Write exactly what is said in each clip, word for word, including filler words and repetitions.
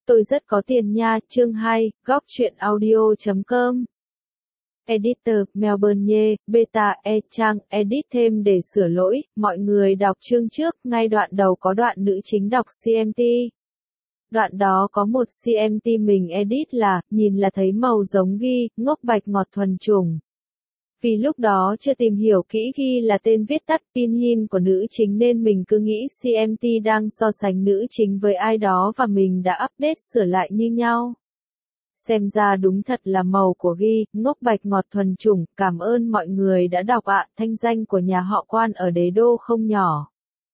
Tôi rất có tiền nha, chương hai, góc truyện audio chấm com. Editor, Melbourne, Beta, E trang, edit thêm để sửa lỗi, mọi người đọc chương trước, ngay đoạn đầu có đoạn nữ chính đọc xê em tê. Đoạn đó có một xê em tê mình edit là, nhìn là thấy màu giống ghi, ngốc bạch ngọt thuần chủng. Vì lúc đó chưa tìm hiểu kỹ ghi là tên viết tắt pinyin của nữ chính nên mình cứ nghĩ xê em tê đang so sánh nữ chính với ai đó và mình đã update sửa lại như nhau. Xem ra đúng thật là màu của ghi, ngốc bạch ngọt thuần chủng, cảm ơn mọi người đã đọc ạ, thanh danh của nhà họ Quan ở đế đô không nhỏ.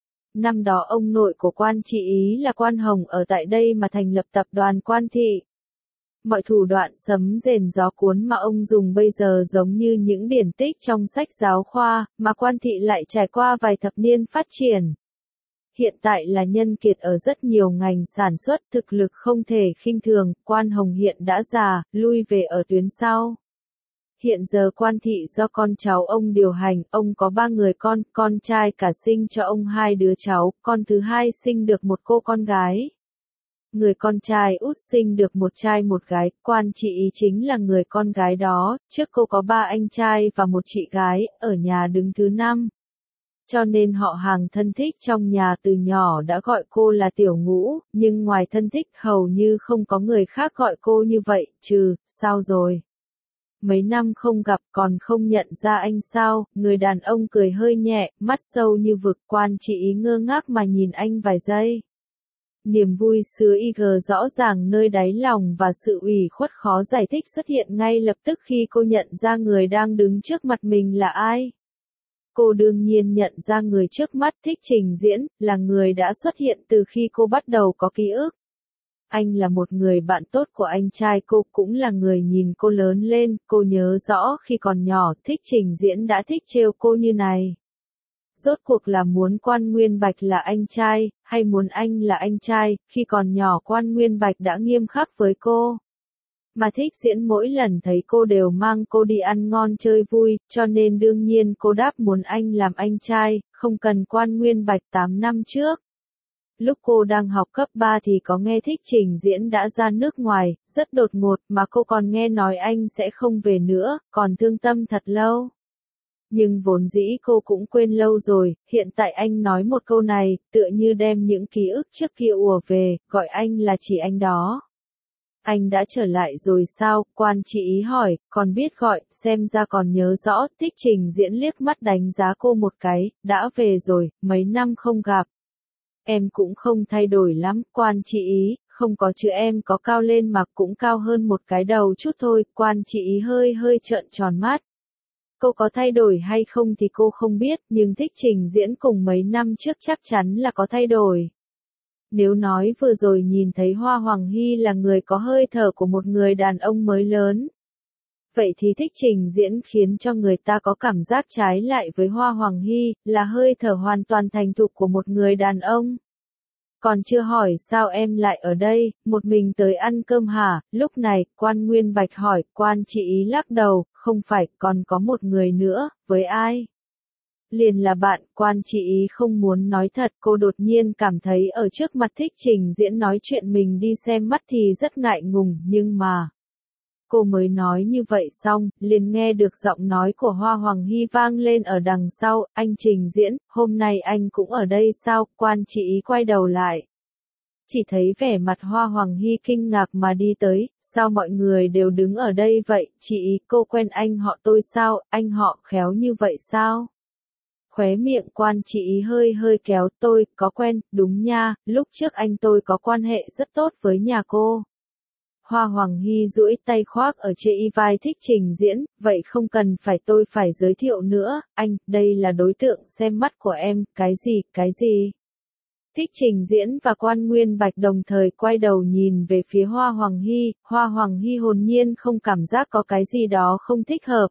Năm đó ông nội của Quan Trị Ý là Quan Hồng ở tại đây mà thành lập tập đoàn Quan Thị. Mọi thủ đoạn sấm rền gió cuốn mà ông dùng bây giờ giống như những điển tích trong sách giáo khoa, mà Quan Thị lại trải qua vài thập niên phát triển. Hiện tại là nhân kiệt ở rất nhiều ngành sản xuất, thực lực không thể khinh thường, Quan Hồng hiện đã già, lui về ở tuyến sau. Hiện giờ Quan Thị do con cháu ông điều hành, ông có ba người con, con trai cả sinh cho ông hai đứa cháu, con thứ hai sinh được một cô con gái. Người con trai út sinh được một trai một gái, Quan Trị Ý chính là người con gái đó, trước cô có ba anh trai và một chị gái, ở nhà đứng thứ năm. Cho nên họ hàng thân thích trong nhà từ nhỏ đã gọi cô là Tiểu Ngũ, nhưng ngoài thân thích hầu như không có người khác gọi cô như vậy, trừ, sao rồi? Mấy năm không gặp còn không nhận ra anh sao, người đàn ông cười hơi nhẹ, mắt sâu như vực, Quan Trị Ý ngơ ngác mà nhìn anh vài giây. Niềm vui xưa y gờ rõ ràng nơi đáy lòng và sự ủy khuất khó giải thích xuất hiện ngay lập tức khi cô nhận ra người đang đứng trước mặt mình là ai. Cô đương nhiên nhận ra người trước mắt Thích Trình Diễn, là người đã xuất hiện từ khi cô bắt đầu có ký ức. Anh là một người bạn tốt của anh trai cô, cũng là người nhìn cô lớn lên, cô nhớ rõ khi còn nhỏ Thích Trình Diễn đã thích trêu cô như này. Rốt cuộc là muốn Quan Nguyên Bạch là anh trai, hay muốn anh là anh trai, khi còn nhỏ Quan Nguyên Bạch đã nghiêm khắc với cô. Mà Thích Diễn mỗi lần thấy cô đều mang cô đi ăn ngon chơi vui, cho nên đương nhiên cô đáp muốn anh làm anh trai, không cần Quan Nguyên Bạch tám năm trước. Lúc cô đang học cấp ba thì có nghe Thích Trình Diễn đã ra nước ngoài, rất đột ngột mà cô còn nghe nói anh sẽ không về nữa, còn thương tâm thật lâu. Nhưng vốn dĩ cô cũng quên lâu rồi, hiện tại anh nói một câu này, tựa như đem những ký ức trước kia ùa về, gọi anh là chỉ anh đó. Anh đã trở lại rồi sao? Quan Trị Ý hỏi, còn biết gọi, xem ra còn nhớ rõ, Thích Trình Diễn liếc mắt đánh giá cô một cái, đã về rồi, mấy năm không gặp. Em cũng không thay đổi lắm, Quan Trị Ý, không có chứ em có cao lên mà cũng cao hơn một cái đầu chút thôi, Quan Trị Ý hơi hơi trợn tròn mắt. Cô có thay đổi hay không thì cô không biết, nhưng Thích Trình Diễn cùng mấy năm trước chắc chắn là có thay đổi. Nếu nói vừa rồi nhìn thấy Hoa Hoàng Hy là người có hơi thở của một người đàn ông mới lớn, vậy thì Thích Trình Diễn khiến cho người ta có cảm giác trái lại với Hoa Hoàng Hy, là hơi thở hoàn toàn thành thục của một người đàn ông. Còn chưa hỏi sao em lại ở đây, một mình tới ăn cơm hả? Lúc này, Quan Nguyên Bạch hỏi, Quan Trị Ý lắc đầu, không phải, còn có một người nữa, với ai? Liền là bạn, Quan Trị Ý không muốn nói thật, cô đột nhiên cảm thấy ở trước mặt Thích Trình Diễn nói chuyện mình đi xem mắt thì rất ngại ngùng, nhưng mà... Cô mới nói như vậy xong, liền nghe được giọng nói của Hoa Hoàng Hy vang lên ở đằng sau, anh Trình Diễn, hôm nay anh cũng ở đây sao? Quan Trị Ý quay đầu lại. Chỉ thấy vẻ mặt Hoa Hoàng Hy kinh ngạc mà đi tới, sao mọi người đều đứng ở đây vậy? Chị Ý, cô quen anh họ tôi sao? Anh họ khéo như vậy sao? Khóe miệng Quan Trị Ý hơi hơi kéo, tôi, có quen, đúng nha, lúc trước anh tôi có quan hệ rất tốt với nhà cô. Hoa Hoàng Hy duỗi tay khoác ở trên y vai Thích Trình Diễn, vậy không cần phải tôi phải giới thiệu nữa, anh, đây là đối tượng xem mắt của em, cái gì, cái gì. Thích Trình Diễn và Quan Nguyên Bạch đồng thời quay đầu nhìn về phía Hoa Hoàng Hy, Hoa Hoàng Hy hồn nhiên không cảm giác có cái gì đó không thích hợp.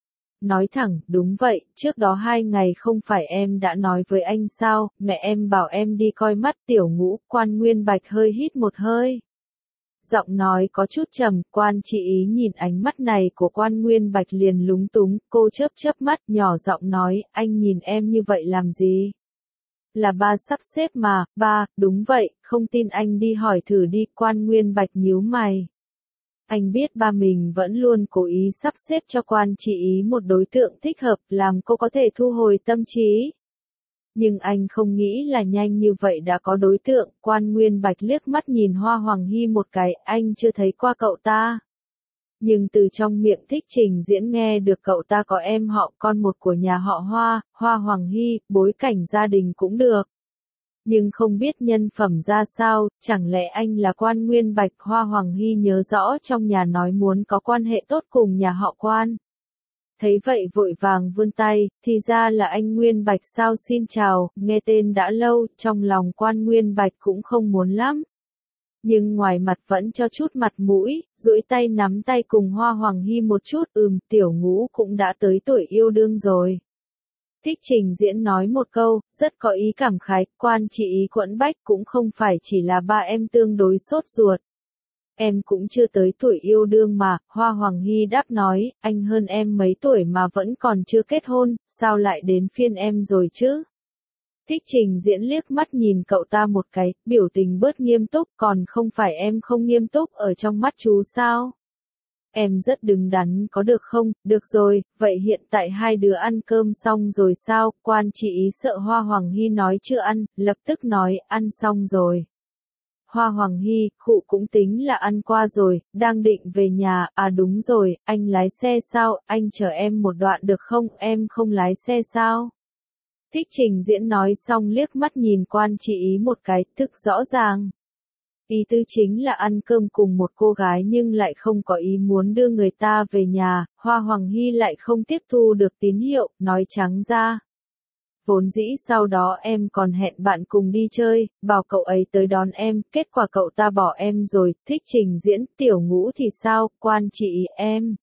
Nói thẳng, đúng vậy, trước đó hai ngày không phải em đã nói với anh sao, mẹ em bảo em đi coi mắt Tiểu Ngũ, Quan Nguyên Bạch hơi hít một hơi. Giọng nói có chút trầm, Quan Trị Ý nhìn ánh mắt này của Quan Nguyên Bạch liền lúng túng, cô chớp chớp mắt, nhỏ giọng nói, anh nhìn em như vậy làm gì? Là ba sắp xếp mà, ba, đúng vậy, không tin anh đi hỏi thử đi, Quan Nguyên Bạch nhíu mày. Anh biết ba mình vẫn luôn cố ý sắp xếp cho Quan Chỉ Ý một đối tượng thích hợp, làm cô có thể thu hồi tâm trí. Nhưng anh không nghĩ là nhanh như vậy đã có đối tượng, Quan Nguyên Bạch liếc mắt nhìn Hoa Hoàng Hy một cái, anh chưa thấy qua cậu ta. Nhưng từ trong miệng Thích Trình Diễn nghe được cậu ta có em họ con một của nhà họ Hoa, Hoa Hoàng Hy, bối cảnh gia đình cũng được. Nhưng không biết nhân phẩm ra sao, chẳng lẽ anh là Quan Nguyên Bạch? Hoa Hoàng Hy nhớ rõ trong nhà nói muốn có quan hệ tốt cùng nhà họ Quan. Thấy vậy vội vàng vươn tay, thì ra là anh Nguyên Bạch sao, xin chào, nghe tên đã lâu, trong lòng Quan Nguyên Bạch cũng không muốn lắm. Nhưng ngoài mặt vẫn cho chút mặt mũi, duỗi tay nắm tay cùng Hoa Hoàng Hy một chút, ừm, tiểu ngũ cũng đã tới tuổi yêu đương rồi. Thích Trình Diễn nói một câu, rất có ý cảm khái, Quan Chỉ Ý quẫn bách cũng không phải chỉ là ba em tương đối sốt ruột. Em cũng chưa tới tuổi yêu đương mà, Hoa Hoàng Hy đáp nói, anh hơn em mấy tuổi mà vẫn còn chưa kết hôn, sao lại đến phiên em rồi chứ? Thích Trình Diễn liếc mắt nhìn cậu ta một cái, biểu tình bớt nghiêm túc, còn không phải em không nghiêm túc ở trong mắt chú sao? Em rất đứng đắn có được không? Được rồi, vậy hiện tại hai đứa ăn cơm xong rồi sao? Quan Chỉ Ý sợ Hoa Hoàng Hy nói chưa ăn, lập tức nói, ăn xong rồi. Hoa Hoàng Hy, khụ cũng tính là ăn qua rồi, đang định về nhà, à đúng rồi, anh lái xe sao, anh chở em một đoạn được không, em không lái xe sao? Thích Trình Diễn nói xong liếc mắt nhìn Quan Chỉ Ý một cái, thức rõ ràng. Ý tư chính là ăn cơm cùng một cô gái nhưng lại không có ý muốn đưa người ta về nhà, Hoa Hoàng Hy lại không tiếp thu được tín hiệu, nói trắng ra. Vốn dĩ sau đó em còn hẹn bạn cùng đi chơi, bảo cậu ấy tới đón em, kết quả cậu ta bỏ em rồi, Thích Trình Diễn, tiểu ngũ thì sao, Quan Chỉ Ý em.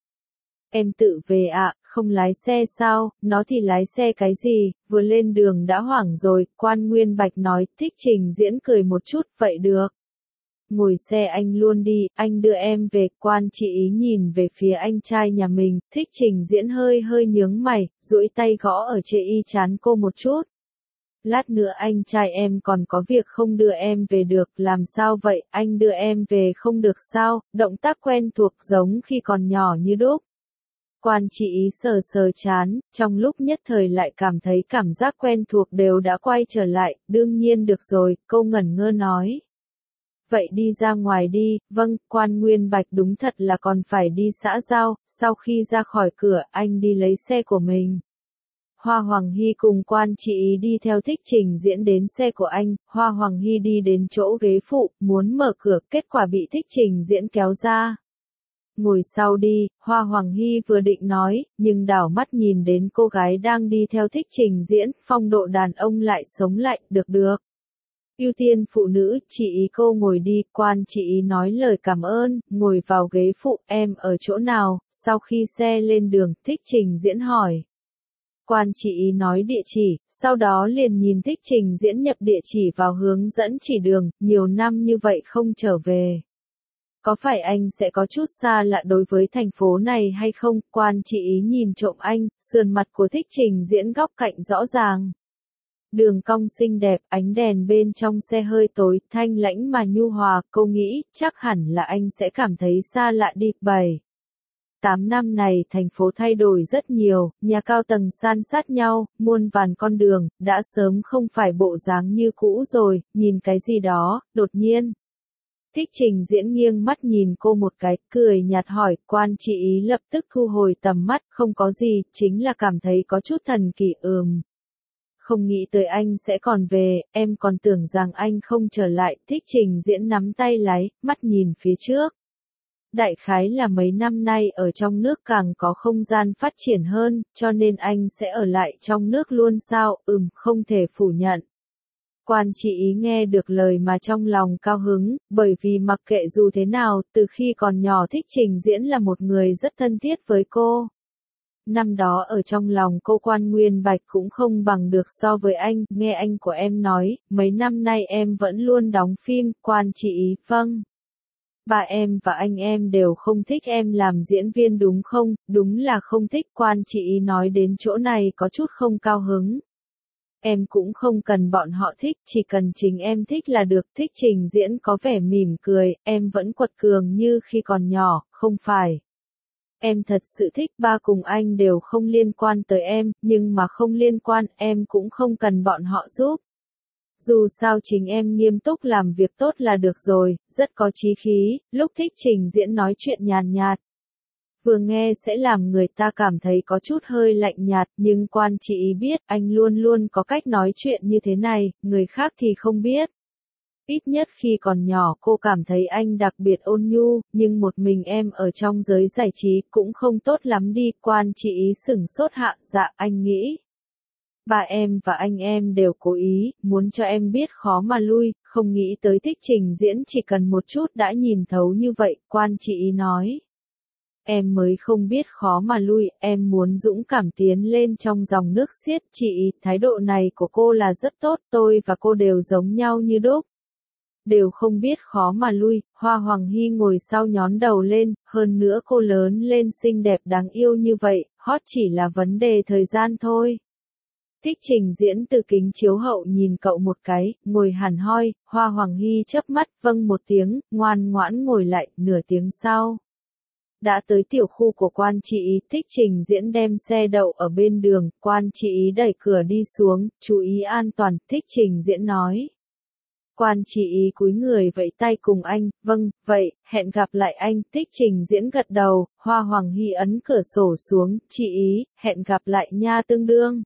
Em tự về ạ, à, không lái xe sao, nó thì lái xe cái gì, vừa lên đường đã hoảng rồi, Quan Nguyên Bạch nói, Thích Trình Diễn cười một chút, vậy được. Ngồi xe anh luôn đi, anh đưa em về, Quan Chỉ Ý nhìn về phía anh trai nhà mình, Thích Trình Diễn hơi hơi nhướng mày, duỗi tay gõ ở chê y chán cô một chút. Lát nữa anh trai em còn có việc không đưa em về được, làm sao vậy, anh đưa em về không được sao, động tác quen thuộc giống khi còn nhỏ như đúc. Quan Chỉ Ý sờ sờ chán, trong lúc nhất thời lại cảm thấy cảm giác quen thuộc đều đã quay trở lại, đương nhiên được rồi, câu ngẩn ngơ nói. Vậy đi ra ngoài đi, vâng, Quan Nguyên Bạch đúng thật là còn phải đi xã giao, sau khi ra khỏi cửa, anh đi lấy xe của mình. Hoa Hoàng Hy cùng Quan Chỉ Ý đi theo Thích Trình Diễn đến xe của anh, Hoa Hoàng Hy đi đến chỗ ghế phụ, muốn mở cửa, kết quả bị Thích Trình Diễn kéo ra. Ngồi sau đi, Hoa Hoàng Hy vừa định nói, nhưng đảo mắt nhìn đến cô gái đang đi theo Thích Trình Diễn, phong độ đàn ông lại sống lại, được được. Ưu tiên phụ nữ, chị ý cô ngồi đi, Quan Chỉ Ý nói lời cảm ơn, ngồi vào ghế phụ, em ở chỗ nào, sau khi xe lên đường, Thích Trình Diễn hỏi. Quan Chỉ Ý nói địa chỉ, sau đó liền nhìn Thích Trình Diễn nhập địa chỉ vào hướng dẫn chỉ đường, nhiều năm như vậy không trở về. Có phải anh sẽ có chút xa lạ đối với thành phố này hay không? Quan Chỉ Ý nhìn trộm anh, sườn mặt của Thích Trình Diễn góc cạnh rõ ràng. Đường cong xinh đẹp, ánh đèn bên trong xe hơi tối, thanh lãnh mà nhu hòa, cô nghĩ, chắc hẳn là anh sẽ cảm thấy xa lạ đi. bảy. Tám năm này thành phố thay đổi rất nhiều, nhà cao tầng san sát nhau, muôn vàn con đường, đã sớm không phải bộ dáng như cũ rồi, nhìn cái gì đó, đột nhiên. Thích Trình Diễn nghiêng mắt nhìn cô một cái, cười nhạt hỏi, Quan Chỉ Ý lập tức thu hồi tầm mắt, không có gì, chính là cảm thấy có chút thần kỳ ừm. Không nghĩ tới anh sẽ còn về, em còn tưởng rằng anh không trở lại, Thích Trình Diễn nắm tay lái, mắt nhìn phía trước. Đại khái là mấy năm nay ở trong nước càng có không gian phát triển hơn, cho nên anh sẽ ở lại trong nước luôn sao, ừm, không thể phủ nhận. Quan Chỉ Ý nghe được lời mà trong lòng cao hứng, bởi vì mặc kệ dù thế nào, từ khi còn nhỏ Thích Trình Diễn là một người rất thân thiết với cô. Năm đó ở trong lòng cô Quan Nguyên Bạch cũng không bằng được so với anh, nghe anh của em nói, mấy năm nay em vẫn luôn đóng phim, Quan Chỉ Ý, vâng. Ba em và anh em đều không thích em làm diễn viên đúng không, đúng là không thích, Quan Chỉ Ý nói đến chỗ này có chút không cao hứng. Em cũng không cần bọn họ thích, chỉ cần chính em thích là được. Thích Trình Diễn có vẻ mỉm cười, em vẫn quật cường như khi còn nhỏ, không phải. Em thật sự thích, ba cùng anh đều không liên quan tới em, nhưng mà không liên quan, em cũng không cần bọn họ giúp. Dù sao chính em nghiêm túc làm việc tốt là được rồi, rất có chí khí. Lúc Thích Trình Diễn nói chuyện nhàn nhạt. Vừa nghe sẽ làm người ta cảm thấy có chút hơi lạnh nhạt, nhưng Quan Chỉ Ý biết anh luôn luôn có cách nói chuyện như thế này, người khác thì không biết. Ít nhất khi còn nhỏ cô cảm thấy anh đặc biệt ôn nhu, nhưng một mình em ở trong giới giải trí cũng không tốt lắm đi. Quan Chỉ Ý sửng sốt hạ, dạ anh nghĩ. Ba em và anh em đều cố ý, muốn cho em biết khó mà lui, không nghĩ tới Thích Trình Diễn chỉ cần một chút đã nhìn thấu như vậy, Quan Chỉ Ý nói. Em mới không biết khó mà lui, em muốn dũng cảm tiến lên trong dòng nước xiết. Chị Ý, thái độ này của cô là rất tốt, tôi và cô đều giống nhau như đúc. Đều không biết khó mà lui. Hoa Hoàng Hy ngồi sau nhón đầu lên, hơn nữa cô lớn lên xinh đẹp đáng yêu như vậy, hot chỉ là vấn đề thời gian thôi. Thích Trình Diễn từ kính chiếu hậu nhìn cậu một cái, ngồi hẳn hoi. Hoa Hoàng Hy chớp mắt, vâng một tiếng, ngoan ngoãn ngồi lại. Nửa tiếng sau, đã tới tiểu khu của Quan Chỉ Ý. Thích Trình Diễn đem xe đậu ở bên đường, Quan Chỉ Ý đẩy cửa đi xuống, chú ý an toàn. Thích Trình Diễn nói. Quan Chỉ Ý cúi người vẫy tay cùng anh, vâng, vậy, hẹn gặp lại anh. Thích Trình Diễn gật đầu. Hoa Hoàng Hy ấn cửa sổ xuống, Chị Ý, hẹn gặp lại nha. Tương đương.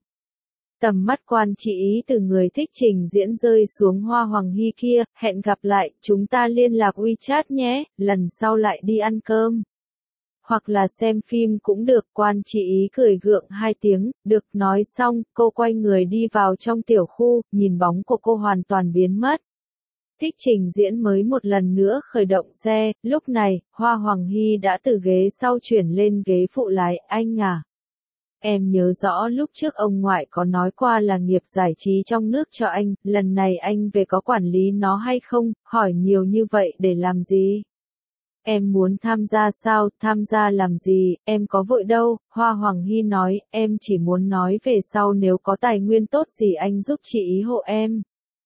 Tầm mắt Quan Chỉ Ý từ người Thích Trình Diễn rơi xuống Hoa Hoàng Hy kia, hẹn gặp lại, chúng ta liên lạc WeChat nhé, lần sau lại đi ăn cơm. Hoặc là xem phim cũng được. Quan Chỉ Ý cười gượng hai tiếng, được. Nói xong, cô quay người đi vào trong tiểu khu, nhìn bóng của cô hoàn toàn biến mất. Thích Trình Diễn mới một lần nữa khởi động xe, lúc này, Hoa Hoàng Hy đã từ ghế sau chuyển lên ghế phụ lái. Anh à, em nhớ rõ lúc trước ông ngoại có nói qua là nghiệp giải trí trong nước cho anh, lần này anh về có quản lý nó hay không, hỏi nhiều như vậy để làm gì? Em muốn tham gia sao, tham gia làm gì, em có vội đâu. Hoa Hoàng Hy nói, em chỉ muốn nói về sau nếu có tài nguyên tốt gì anh giúp chị Ý hộ em.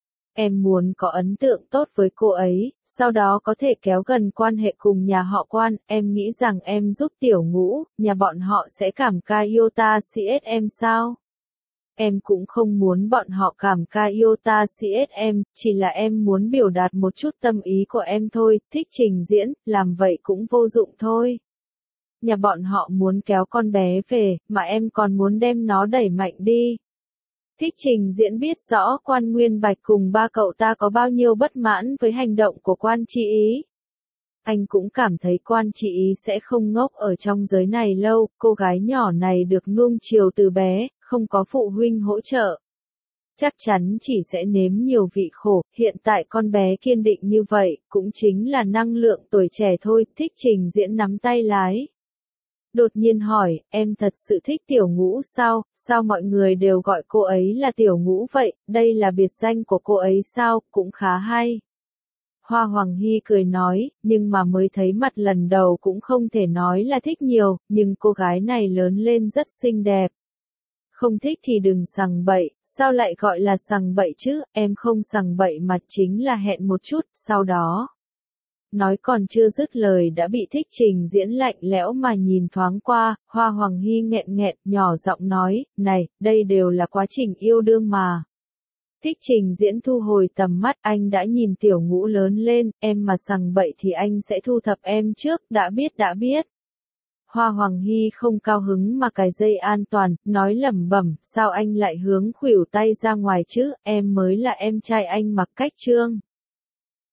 Em muốn có ấn tượng tốt với cô ấy, sau đó có thể kéo gần quan hệ cùng nhà họ Quan. Em nghĩ rằng em giúp Tiểu Ngũ, nhà bọn họ sẽ cảm ca yêu ta xê ét em sao? Em cũng không muốn bọn họ cảm ca yêu ta xê ét em, chỉ là em muốn biểu đạt một chút tâm ý của em thôi. Thích Trình Diễn, làm vậy cũng vô dụng thôi. Nhà bọn họ muốn kéo con bé về, mà em còn muốn đem nó đẩy mạnh đi. Thích Trình Diễn biết rõ Quan Nguyên Bạch cùng ba cậu ta có bao nhiêu bất mãn với hành động của Quan Chỉ Ý. Anh cũng cảm thấy Quan Chỉ Ý sẽ không ngốc ở trong giới này lâu, cô gái nhỏ này được nuông chiều từ bé, không có phụ huynh hỗ trợ. Chắc chắn chỉ sẽ nếm nhiều vị khổ, hiện tại con bé kiên định như vậy, cũng chính là năng lượng tuổi trẻ thôi. Thích Trình Diễn nắm tay lái. Đột nhiên hỏi, em thật sự thích Tiểu Ngũ sao, sao mọi người đều gọi cô ấy là Tiểu Ngũ vậy, đây là biệt danh của cô ấy sao, cũng khá hay. Hoa Hoàng Hy cười nói, nhưng mà mới thấy mặt lần đầu cũng không thể nói là thích nhiều, nhưng cô gái này lớn lên rất xinh đẹp. Không thích thì đừng sằng bậy, sao lại gọi là sằng bậy chứ, em không sằng bậy mà chính là hẹn một chút, sau đó. Nói còn chưa dứt lời đã bị Thích Trình Diễn lạnh lẽo mà nhìn thoáng qua. Hoa Hoàng Hy nghẹn nghẹn, nhỏ giọng nói, này, đây đều là quá trình yêu đương mà. Thích Trình Diễn thu hồi tầm mắt, anh đã nhìn Tiểu Ngũ lớn lên, em mà sằng bậy thì anh sẽ thu thập em trước, đã biết đã biết. Hoa Hoàng Hy không cao hứng mà cài dây an toàn, nói lẩm bẩm, sao anh lại hướng khuỷu tay ra ngoài chứ, em mới là em trai anh Mặc Cách Trương.